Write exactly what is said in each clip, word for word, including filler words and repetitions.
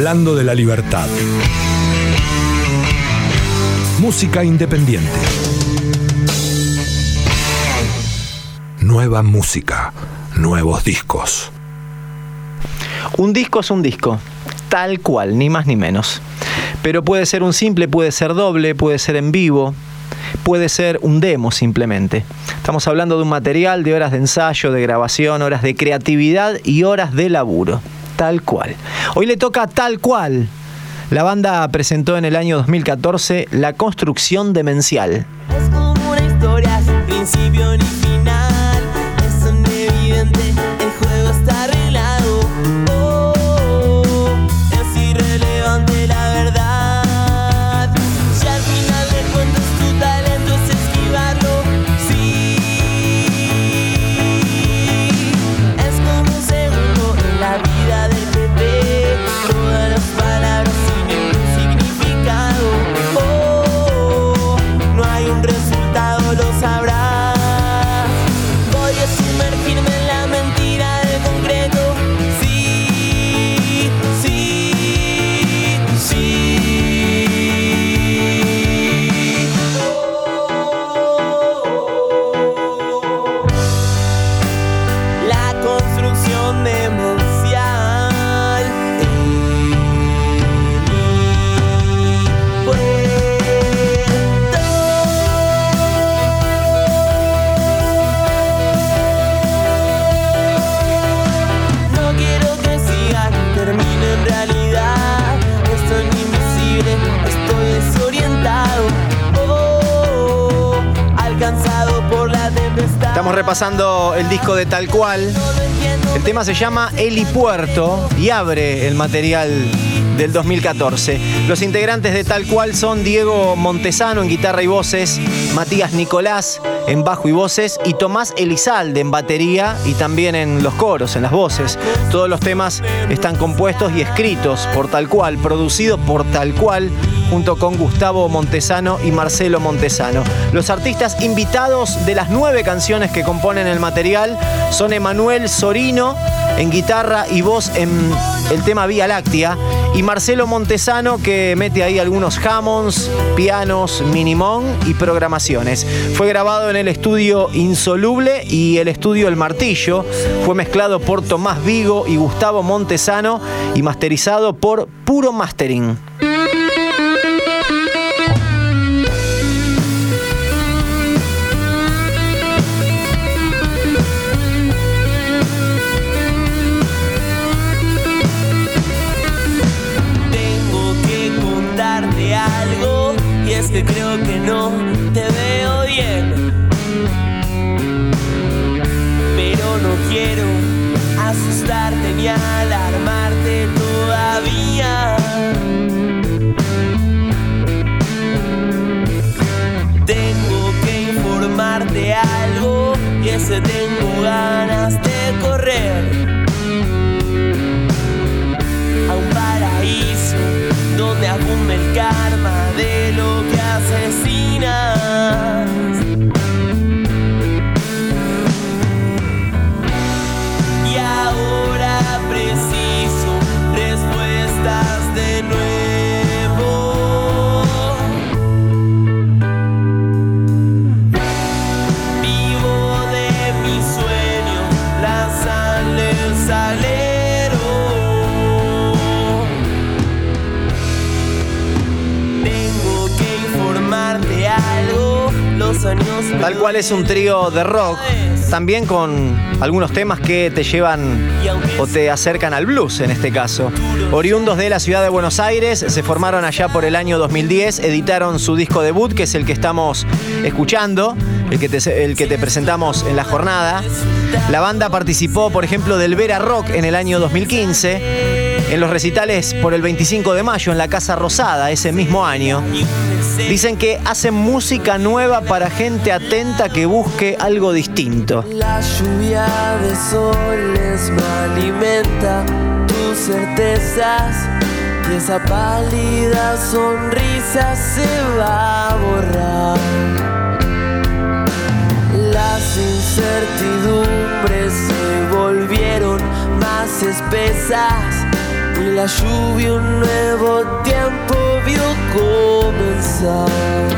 Hablando de la libertad. Música independiente. Nueva música, nuevos discos. Un disco es un disco, tal cual, ni más ni menos. Pero puede ser un simple, puede ser doble, puede ser en vivo, puede ser un demo simplemente. Estamos hablando de un material de horas de ensayo, de grabación, horas de creatividad y horas de laburo. Tal cual. Hoy le toca Tal Cual. La banda presentó en el año dos mil catorce La Construcción Demencial. Es como una historia sin principio ni final. Es un evidente, el juego está arreglado. Oh, oh, oh, es irrelevante la verdad. Si al final de cuentas tu talento es esquivarlo, sí. Es como un segundo en la vida del bebé. Todas las palabras sin ningún significado. Oh, no hay un resultado, lo sabrás. Voy a sumergirme en la mentira del concreto. Sí, sí, sí. La construcción demencial. No quiero que siga, que termine en realidad. Estoy invisible, estoy desorientado. Oh, alcanzado por la tempestad. Estamos repasando el disco de Tal Cual. El tema se llama Helipuerto y abre el material del dos mil catorce. Los integrantes de Tal Cual son Diego Montesano en guitarra y voces, Matías Nicolás en bajo y voces y Tomás Elizalde en batería y también en los coros, en las voces. Todos los temas están compuestos y escritos por Tal Cual, producidos por Tal Cual, junto con Gustavo Montesano y Marcelo Montesano. Los artistas invitados de las nueve canciones que componen el material son Emanuel Sorino en guitarra y voz en el tema Vía Láctea y Marcelo Montesano, que mete ahí algunos Hammonds, pianos, minimón y programaciones. Fue grabado en el estudio Insoluble y el estudio El Martillo. Fue mezclado por Tomás Vigo y Gustavo Montesano y masterizado por Puro Mastering. Algo, y es que creo que no te veo bien, pero no quiero asustarte ni alarmarte todavía. Tengo que informarte algo, y es que tengo ganas de correr a un paraíso donde abunde el karma de lo que asesinas. Y ahora preciso respuestas de nuevo. Vivo de mi sueño, lanzarle el salero. Algo, los años. Tal Cual es un trío de rock, también con algunos temas que te llevan o te acercan al blues en este caso. Oriundos de la ciudad de Buenos Aires, se formaron allá por el año dos mil diez, editaron su disco debut, que es el que estamos escuchando, el que te, el que te presentamos en la jornada. La banda participó, por ejemplo, del Vera Rock en el año dos mil quince, en los recitales por el veinticinco de mayo en la Casa Rosada ese mismo año. Dicen que hacen música nueva para gente atenta que busque algo distinto. La lluvia de soles me alimenta tus certezas y esa pálida sonrisa se va a borrar. Las incertidumbres se volvieron más espesas y la lluvia un nuevo tiempo vio comenzar.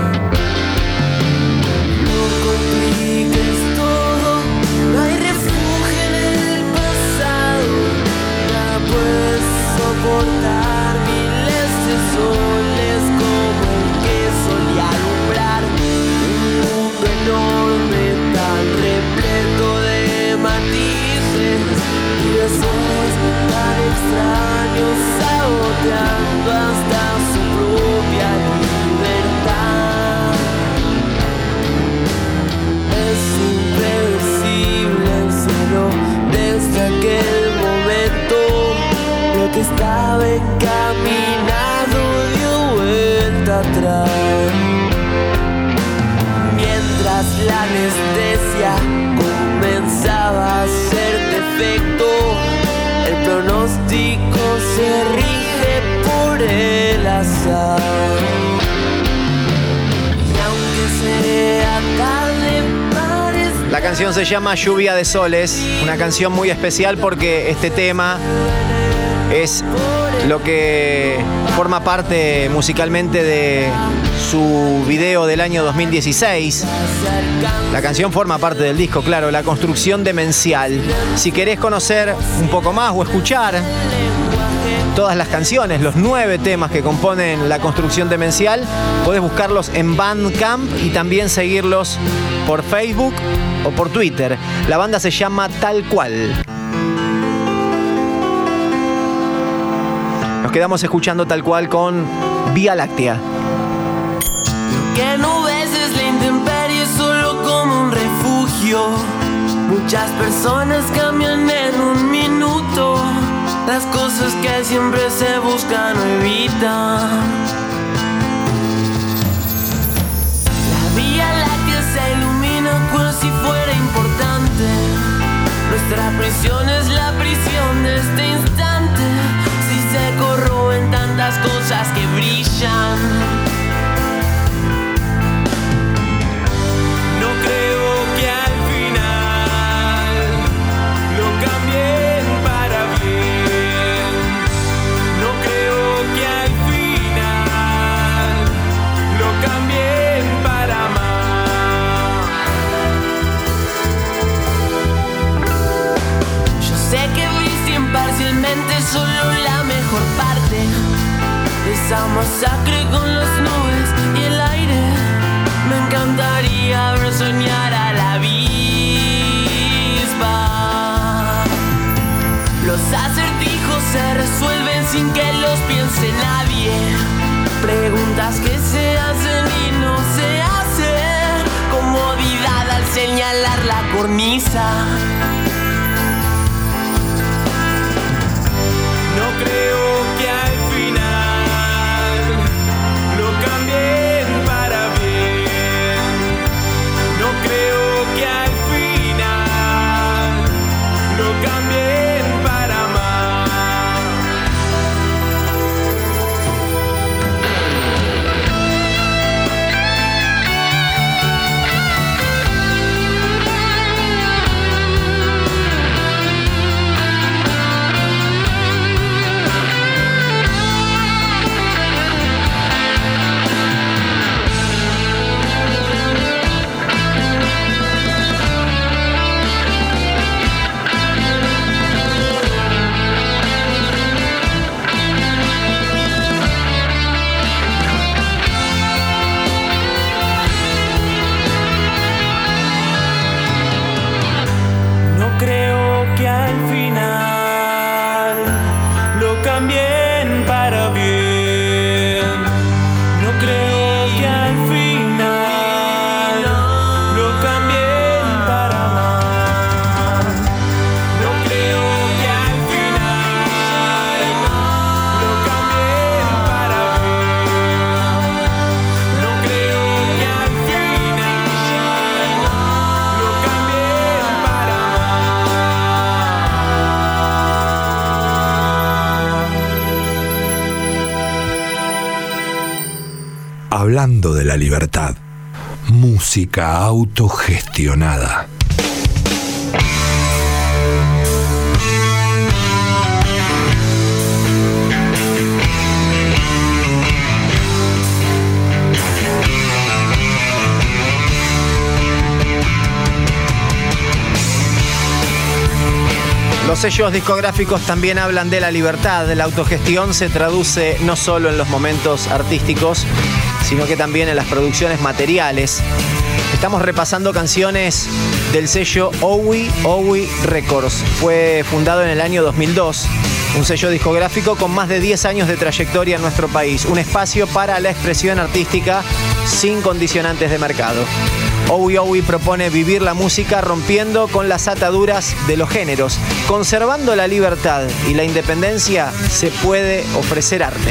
No compliques todo, no hay refugio en el pasado. Ya puedes soportar miles de soles como el que solía alumbrar un mundo enorme tan repleto de matices y deseos tan extraños, saboteando hasta su propia libertad. Es impredecible el cielo desde aquel momento. Lo que estaba encaminado dio vuelta atrás. Mientras la anestesia comenzaba a hacer defecto, el pronóstico se rige por el azar. Y aunque sea tarde, parece... La canción se llama Lluvia de Soles, una canción muy especial porque este tema es lo que forma parte musicalmente de su video del año dos mil dieciséis. La canción forma parte del disco, claro, La Construcción Demencial. Si querés conocer un poco más o escuchar todas las canciones, los nueve temas que componen La Construcción Demencial, podés buscarlos en Bandcamp y también seguirlos por Facebook o por Twitter. La banda se llama Tal Cual. Nos quedamos escuchando Tal Cual con Vía Láctea. Lo que no ves es la intemperie solo como un refugio. Muchas personas cambian en un minuto. Las cosas que siempre se buscan o evitan. La Vía Láctea se ilumina como si fuera importante. Nuestra prisión es la prisión de este instante. Si se corroen tantas cosas que brillan. No creo que al final lo cambien para bien. No creo que al final lo cambien para mal. Yo sé que viste imparcialmente solo la mejor parte de esa masacre con las nubes y el aire. Me encantaría ver soñar a la avispa. Los acertijos se resuelven sin que los piense nadie. Preguntas que se hacen y no se hacen. Comodidad al señalar la cornisa. No creo que al final lo cambien para bien. No creo que al final lo cambien para mal. Hablando de la libertad, música autogestionada. Los sellos discográficos también hablan de la libertad. La autogestión se traduce no solo en los momentos artísticos, sino que también en las producciones materiales. Estamos repasando canciones del sello Owi Owi Records. Fue fundado en el año dos mil dos, un sello discográfico con más de diez años de trayectoria en nuestro país. Un espacio para la expresión artística sin condicionantes de mercado. Owi Owi propone vivir la música rompiendo con las ataduras de los géneros. Conservando la libertad y la independencia se puede ofrecer arte.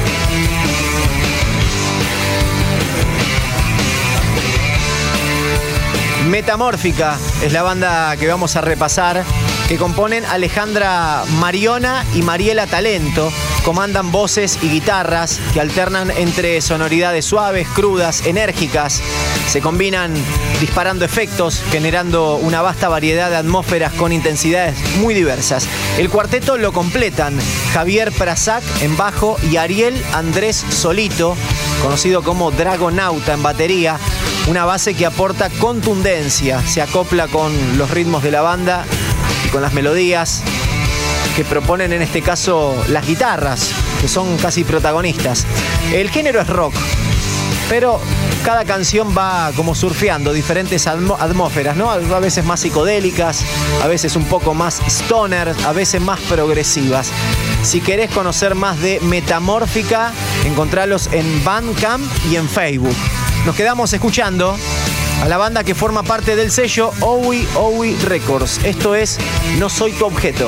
Metamórfica es la banda que vamos a repasar, que componen Alejandra Mariona y Mariela Talento. Comandan voces y guitarras que alternan entre sonoridades suaves, crudas, enérgicas. Se combinan disparando efectos, generando una vasta variedad de atmósferas con intensidades muy diversas. El cuarteto lo completan Javier Prasac en bajo y Ariel Andrés Solito, conocido como Dragonauta, en batería. Una base que aporta contundencia, se acopla con los ritmos de la banda y con las melodías que proponen en este caso las guitarras, que son casi protagonistas. El género es rock, pero cada canción va como surfeando diferentes atmo- atmósferas, ¿no? A veces más psicodélicas, a veces un poco más stoner, a veces más progresivas. Si querés conocer más de Metamórfica, encontralos en Bandcamp y en Facebook. Nos quedamos escuchando a la banda que forma parte del sello Owi Owi Records. Esto es No Soy Tu Objeto.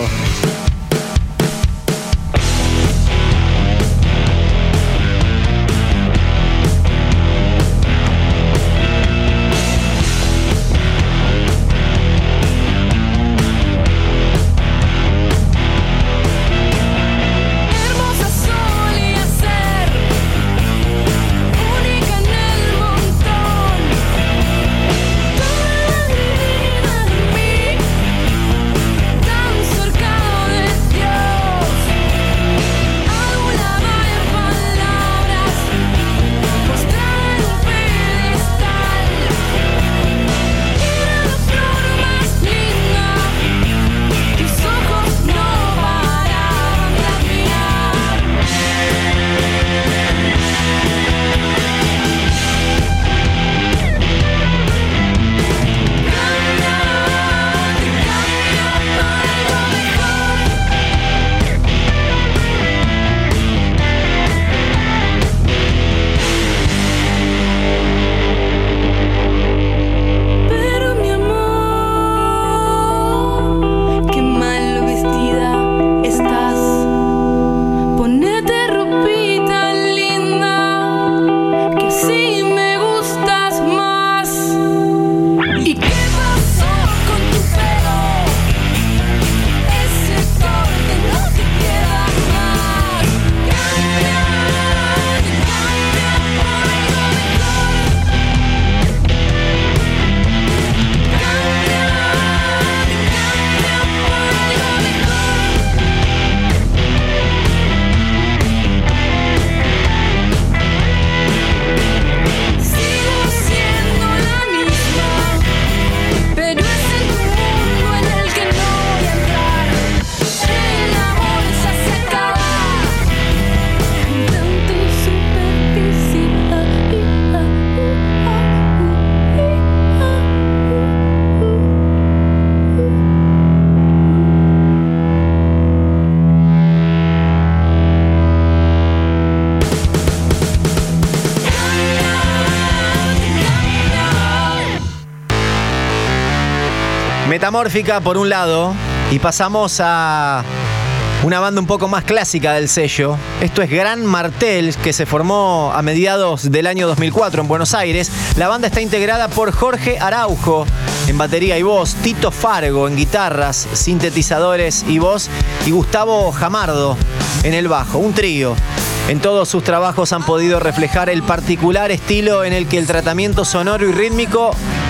Metamórfica por un lado, y pasamos a una banda un poco más clásica del sello. Esto es Gran Martel, que se formó a mediados del año dos mil cuatro en Buenos Aires. La banda está integrada por Jorge Araujo en batería y voz, Tito Fargo en guitarras, sintetizadores y voz, y Gustavo Jamardo en el bajo, un trío. En todos sus trabajos han podido reflejar el particular estilo en el que el tratamiento sonoro y rítmico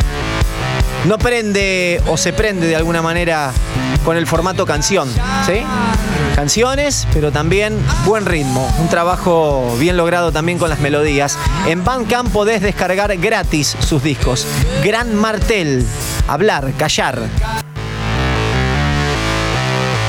no prende o se prende de alguna manera con el formato canción, ¿sí? Canciones, pero también buen ritmo. Un trabajo bien logrado también con las melodías. En Bandcamp podés descargar gratis sus discos. Gran Martel, hablar, callar.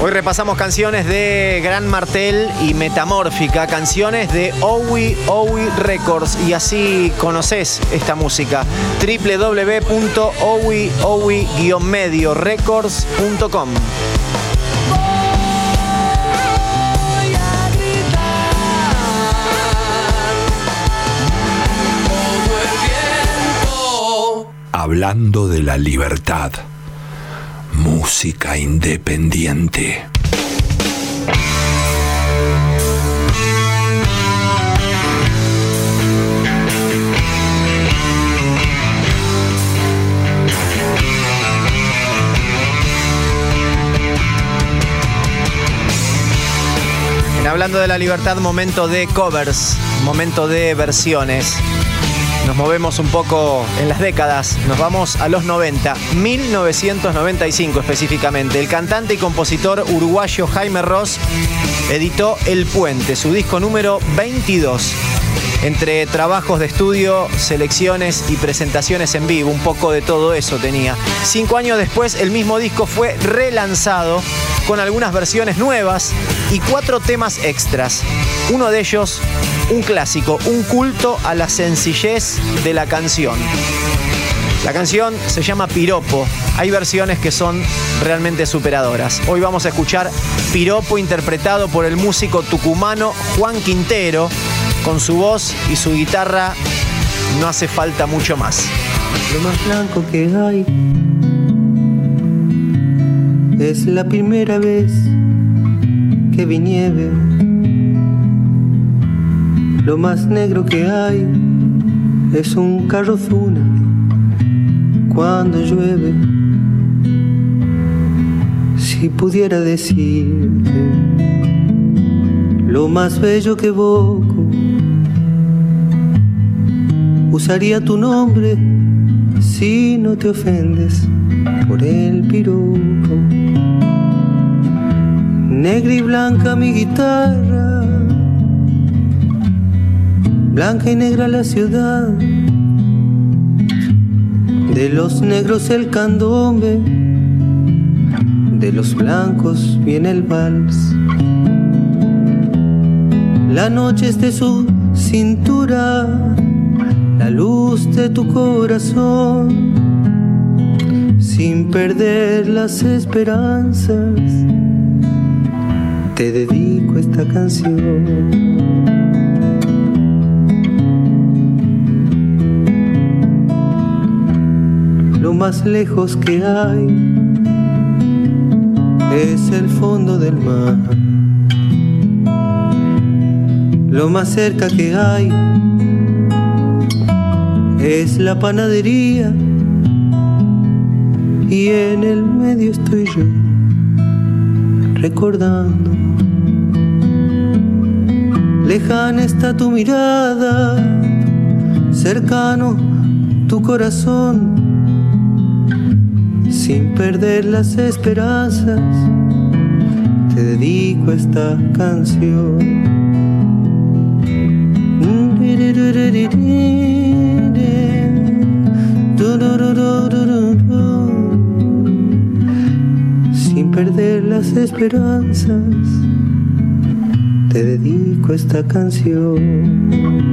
Hoy repasamos canciones de Gran Martel y Metamórfica, canciones de Owi Owi Records, y así conoces esta música. doble u doble u doble u punto owi owi medio records punto com. Hablando de la libertad. Música independiente. En Hablando de la Libertad, momento de covers, momento de versiones. Nos movemos un poco en las décadas, nos vamos a los noventa, mil novecientos noventa y cinco específicamente. El cantante y compositor uruguayo Jaime Ross editó El Puente, su disco número veintidós. Entre trabajos de estudio, selecciones y presentaciones en vivo, un poco de todo eso tenía. Cinco años después, el mismo disco fue relanzado con algunas versiones nuevas y cuatro temas extras. Uno de ellos, un clásico, un culto a la sencillez de la canción. La canción se llama Piropo. Hay versiones que son realmente superadoras. Hoy vamos a escuchar Piropo interpretado por el músico tucumano Juan Quintero. Con su voz y su guitarra no hace falta mucho más. Lo más blanco que hay es la primera vez que vi nieve. Lo más negro que hay es un carro fúnebre cuando llueve. Si pudiera decirte lo más bello que evoco, usaría tu nombre si no te ofendes por el piropo. Negra y blanca mi guitarra, blanca y negra la ciudad. De los negros el candombe, de los blancos viene el vals. La noche es de su cintura, la luz de tu corazón. Sin perder las esperanzas, te dedico esta canción. Lo más lejos que hay es el fondo del mar. Lo más cerca que hay es la panadería, y en el medio estoy yo, recordando. Lejana está tu mirada, cercano tu corazón. Sin perder las esperanzas, te dedico esta canción. Sin perder las esperanzas, te dedico esta canción.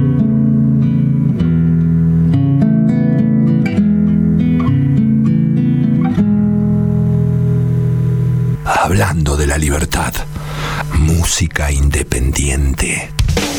Hablando de la libertad, música independiente.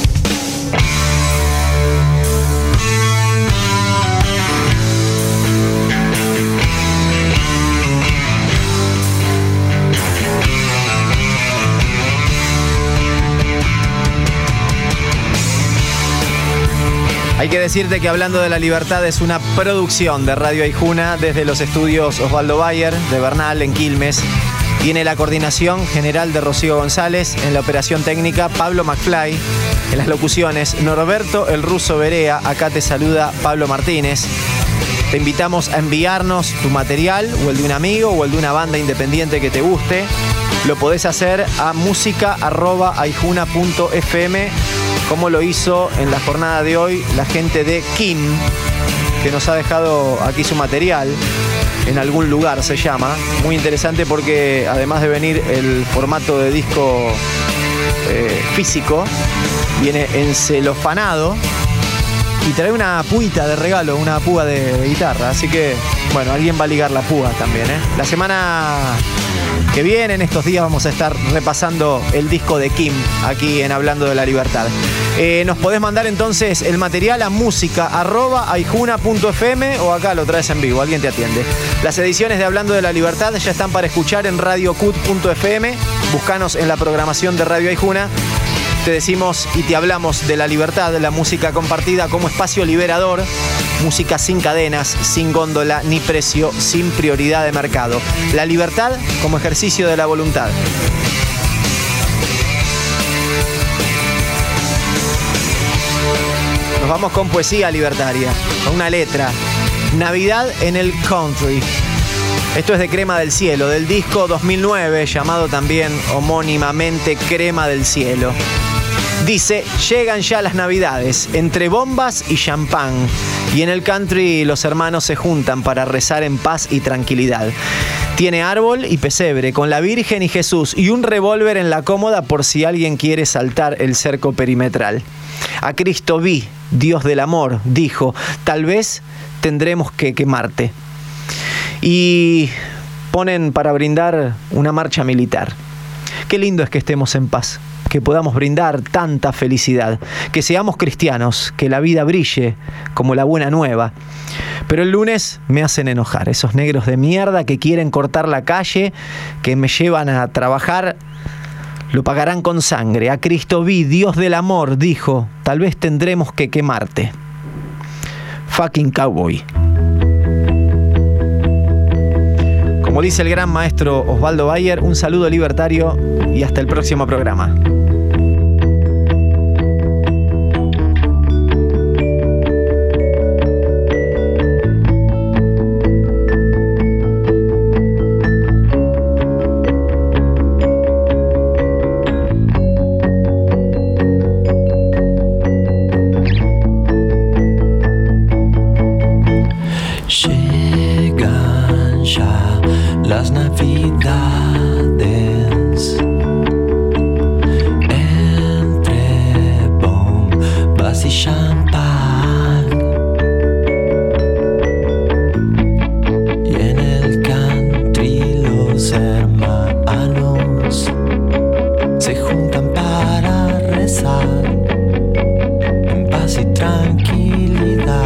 Hay que decirte que Hablando de la Libertad es una producción de Radio Aijuna desde los estudios Osvaldo Bayer de Bernal en Quilmes. Tiene la coordinación general de Rocío González, en la operación técnica Pablo McFly, en las locuciones Norberto el Ruso Berea. Acá te saluda Pablo Martínez. Te invitamos a enviarnos tu material, o el de un amigo, o el de una banda independiente que te guste. Lo podés hacer a música arroba aijuna punto f m, como lo hizo en la jornada de hoy la gente de Kim. que nos ha dejado aquí su material. En algún lugar se llama. Muy interesante porque además de venir el formato de disco eh, físico, viene encelofanado y trae una puita de regalo, una púa de, de guitarra. Así que, bueno, alguien va a ligar la púa también, ¿eh? La semana que viene, en estos días, vamos a estar repasando el disco de Kim aquí en Hablando de la Libertad. Eh, nos podés mandar entonces el material a música arroba aijuna punto f m o acá lo traes en vivo, alguien te atiende. Las ediciones de Hablando de la Libertad ya están para escuchar en radio cut punto f m. Buscanos en la programación de Radio Aijuna. Te decimos y te hablamos de la libertad, de la música compartida como espacio liberador, música sin cadenas, sin góndola ni precio, sin prioridad de mercado. La libertad como ejercicio de la voluntad. Nos vamos con poesía libertaria, con una letra. Navidad en el country. Esto es de Crema del Cielo, del disco dos mil nueve, llamado también homónimamente Crema del Cielo. Dice, llegan ya las Navidades, entre bombas y champán. Y en el country los hermanos se juntan para rezar en paz y tranquilidad. Tiene árbol y pesebre, con la Virgen y Jesús, y un revólver en la cómoda por si alguien quiere saltar el cerco perimetral. A Cristo vi, Dios del amor, dijo, tal vez tendremos que quemarte. Y ponen para brindar una marcha militar. Qué lindo es que estemos en paz, que podamos brindar tanta felicidad, que seamos cristianos, que la vida brille como la buena nueva. Pero el lunes me hacen enojar, esos negros de mierda que quieren cortar la calle, que me llevan a trabajar, lo pagarán con sangre. A Cristo vi, Dios del amor, dijo, tal vez tendremos que quemarte. Fucking cowboy. Como dice el gran maestro Osvaldo Bayer, un saludo libertario y hasta el próximo programa. Las Navidades, entre bombas y champán, y en el country los hermanos se juntan para rezar en paz y tranquilidad.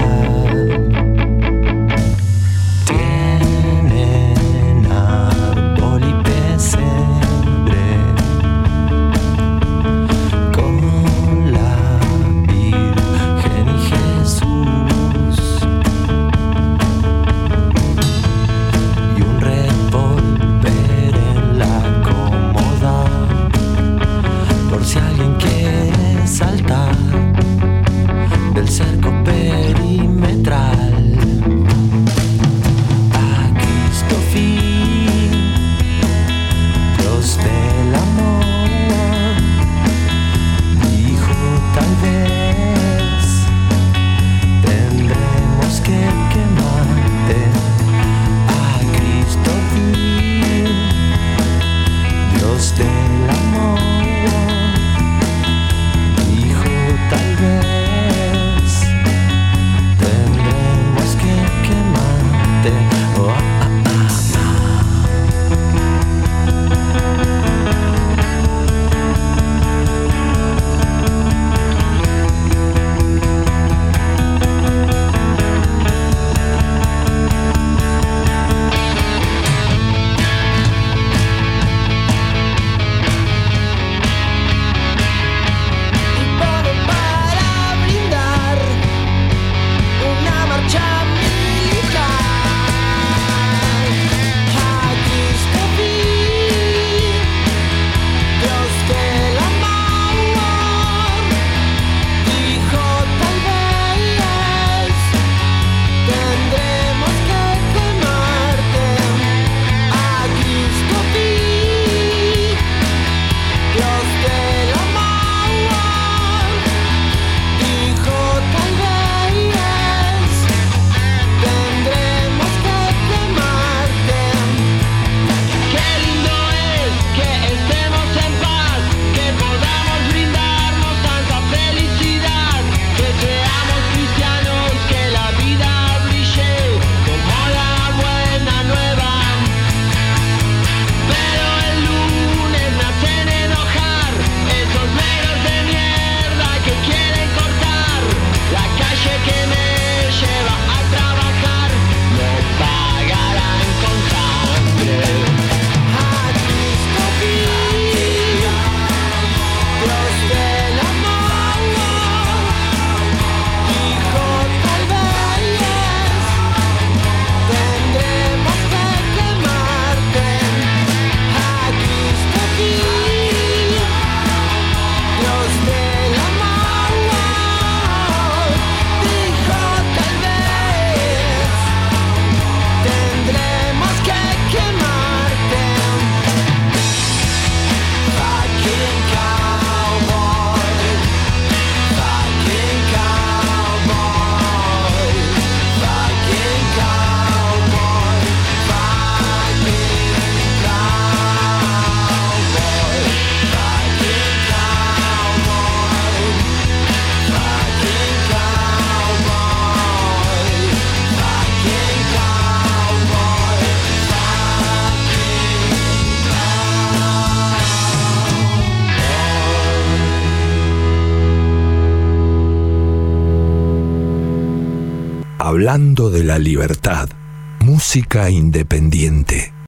Hablando de la libertad, música independiente.